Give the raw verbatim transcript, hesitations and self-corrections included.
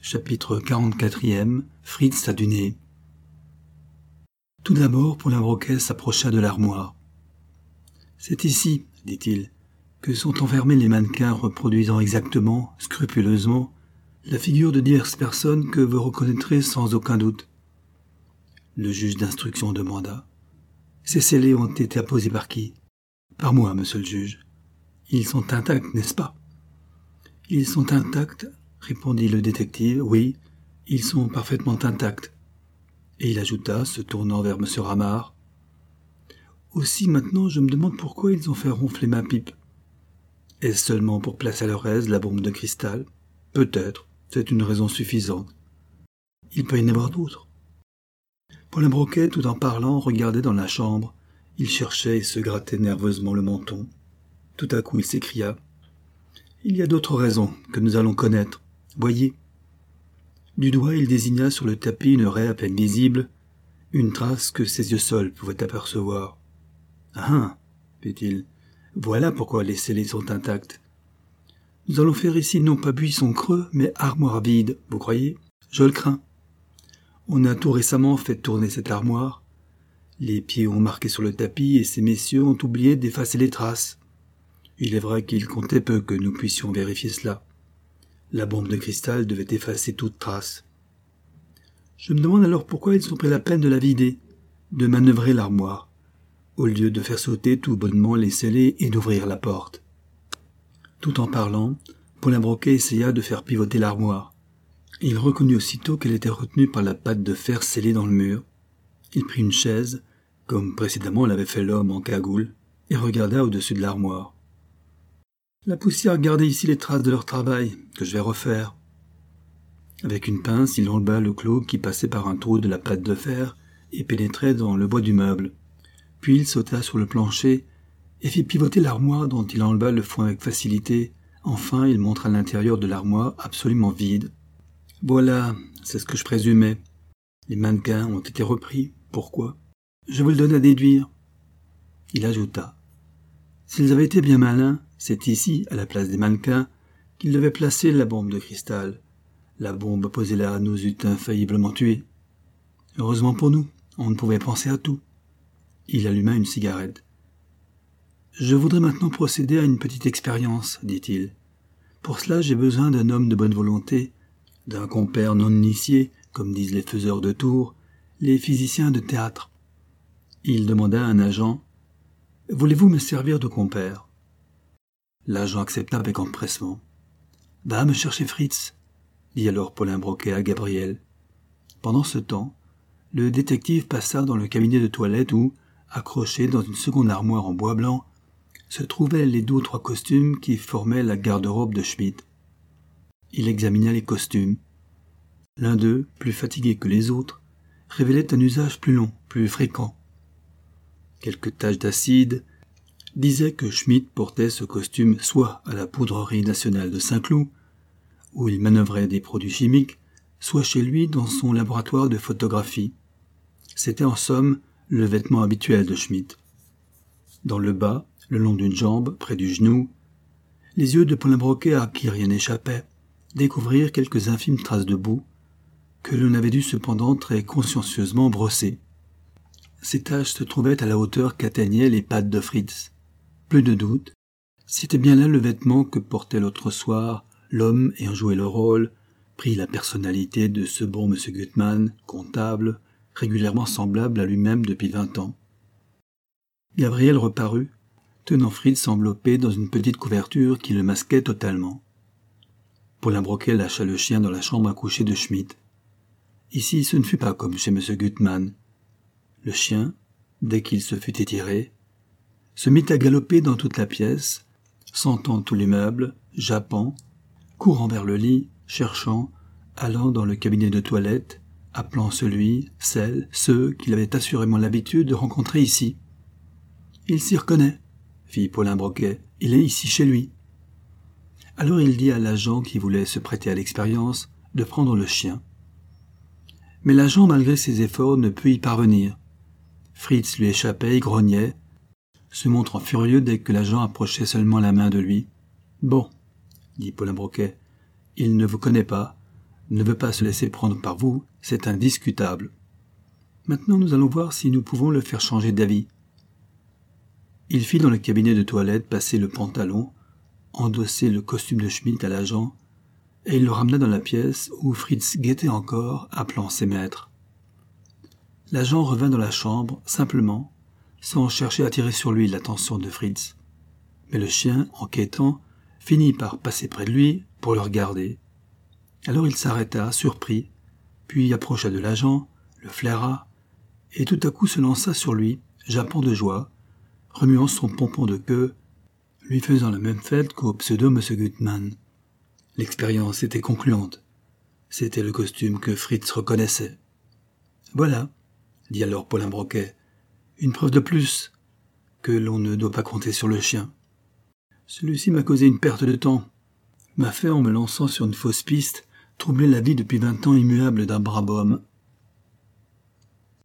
Chapitre quarante-quatrième. Fritz a du nez. Tout d'abord, Paulin Broquet s'approcha de l'armoire. « C'est ici, dit-il, que sont enfermés les mannequins reproduisant exactement, scrupuleusement, la figure de diverses personnes que vous reconnaîtrez sans aucun doute. » Le juge d'instruction demanda. « Ces scellés ont été apposés par qui ?»« Par moi, monsieur le juge. »« Ils sont intacts, n'est-ce pas ?»« Ils sont intacts, répondit le détective. « Oui, ils sont parfaitement intacts. » Et il ajouta, se tournant vers M. Ramard. « Aussi maintenant, je me demande pourquoi ils ont fait ronfler ma pipe. Est-ce seulement pour placer à leur aise la bombe de cristal ? Peut-être, c'est une raison suffisante. Il peut y en avoir d'autres. » Paulin Broquet, tout en parlant, regardait dans la chambre. Il cherchait et se grattait nerveusement le menton. Tout à coup, il s'écria. « Il y a d'autres raisons que nous allons connaître. Voyez. » Du doigt, il désigna sur le tapis une raie à peine visible, une trace que ses yeux seuls pouvaient apercevoir. « Ah, fit-il, voilà pourquoi les scellés sont intacts. Nous allons faire ici non pas buisson creux, mais armoire vide, vous croyez ? Je le crains. On a tout récemment fait tourner cette armoire. Les pieds ont marqué sur le tapis et ces messieurs ont oublié d'effacer les traces. Il est vrai qu'il comptait peu que nous puissions vérifier cela. La bombe de cristal devait effacer toute trace. Je me demande alors pourquoi ils ont pris la peine de la vider, de manœuvrer l'armoire, au lieu de faire sauter tout bonnement les scellés et d'ouvrir la porte. » Tout en parlant, Paulin Broquet essaya de faire pivoter l'armoire. Il reconnut aussitôt qu'elle était retenue par la patte de fer scellée dans le mur. Il prit une chaise, comme précédemment l'avait fait l'homme en cagoule, et regarda au-dessus de l'armoire. « La poussière gardait ici les traces de leur travail, que je vais refaire. » Avec une pince, il enleva le clou qui passait par un trou de la patte de fer et pénétrait dans le bois du meuble. Puis il sauta sur le plancher et fit pivoter l'armoire dont il enleva le foin avec facilité. Enfin, il montra l'intérieur de l'armoire absolument vide. « Voilà, c'est ce que je présumais. Les mannequins ont été repris. Pourquoi ? Je vous le donne à déduire. » Il ajouta. « S'ils avaient été bien malins, c'est ici, à la place des mannequins, qu'ils devaient placer la bombe de cristal. La bombe posée là nous eût infailliblement tués. Heureusement pour nous, on ne pouvait penser à tout. » Il alluma une cigarette. « Je voudrais maintenant procéder à une petite expérience, dit-il. Pour cela, j'ai besoin d'un homme de bonne volonté, d'un compère non initié, comme disent les faiseurs de tours, les physiciens de théâtre. » Il demanda à un agent. « Voulez-vous me servir de compère ?» L'agent accepta avec empressement. « Va me chercher Fritz, » dit alors Paulin Broquet à Gabriel. Pendant ce temps, le détective passa dans le cabinet de toilette où, accrochés dans une seconde armoire en bois blanc, se trouvaient les deux ou trois costumes qui formaient la garde-robe de Schmitt. Il examina les costumes. L'un d'eux, plus fatigué que les autres, révélait un usage plus long, plus fréquent. Quelques taches d'acide disaient que Schmitt portait ce costume soit à la poudrerie nationale de Saint-Cloud, où il manœuvrait des produits chimiques, soit chez lui dans son laboratoire de photographie. C'était en somme le vêtement habituel de Schmitt. Dans le bas, le long d'une jambe, près du genou, les yeux de Paulin Broquet, à qui rien n'échappait, découvrirent quelques infimes traces de boue, que l'on avait dû cependant très consciencieusement brosser. Ces taches se trouvaient à la hauteur qu'atteignaient les pattes de Fritz. Plus de doute, c'était bien là le vêtement que portait l'autre soir l'homme ayant joué le rôle, pris la personnalité de ce bon M. Gutmann, comptable, régulièrement semblable à lui-même depuis vingt ans. Gabriel reparut, tenant Fritz enveloppé dans une petite couverture qui le masquait totalement. Paulin Broquet lâcha le chien dans la chambre à coucher de Schmitt. Ici, ce ne fut pas comme chez M. Gutmann. Le chien, dès qu'il se fut étiré, se mit à galoper dans toute la pièce, sentant tous les meubles, jappant, courant vers le lit, cherchant, allant dans le cabinet de toilette, appelant celui, celle, ceux qu'il avait assurément l'habitude de rencontrer ici. « Il s'y reconnaît, » fit Paulin Broquet, « il est ici chez lui. » Alors il dit à l'agent qui voulait se prêter à l'expérience de prendre le chien. Mais l'agent, malgré ses efforts, ne put y parvenir. Fritz lui échappait et grognait, se montrant furieux dès que l'agent approchait seulement la main de lui. « Bon, dit Paulin Broquet, il ne vous connaît pas. ne veut pas se laisser prendre par vous, c'est indiscutable. Maintenant, nous allons voir si nous pouvons le faire changer d'avis. » Il fit dans le cabinet de toilette passer le pantalon, endosser le costume de Schmidt à l'agent, et il le ramena dans la pièce où Fritz guettait encore, appelant ses maîtres. L'agent revint dans la chambre, simplement, sans chercher à attirer sur lui l'attention de Fritz. Mais le chien, en quêtant, finit par passer près de lui pour le regarder. Alors il s'arrêta, surpris, puis approcha de l'agent, le flaira, et tout à coup se lança sur lui, jappant de joie, remuant son pompon de queue, lui faisant la même fête qu'au pseudo M. Gutmann. L'expérience était concluante. C'était le costume que Fritz reconnaissait. « Voilà, » dit alors Paulin Broquet, « une preuve de plus que l'on ne doit pas compter sur le chien. Celui-ci m'a causé une perte de temps, m'a fait, en me lançant sur une fausse piste, troubler la vie depuis vingt ans immuable d'un brave homme,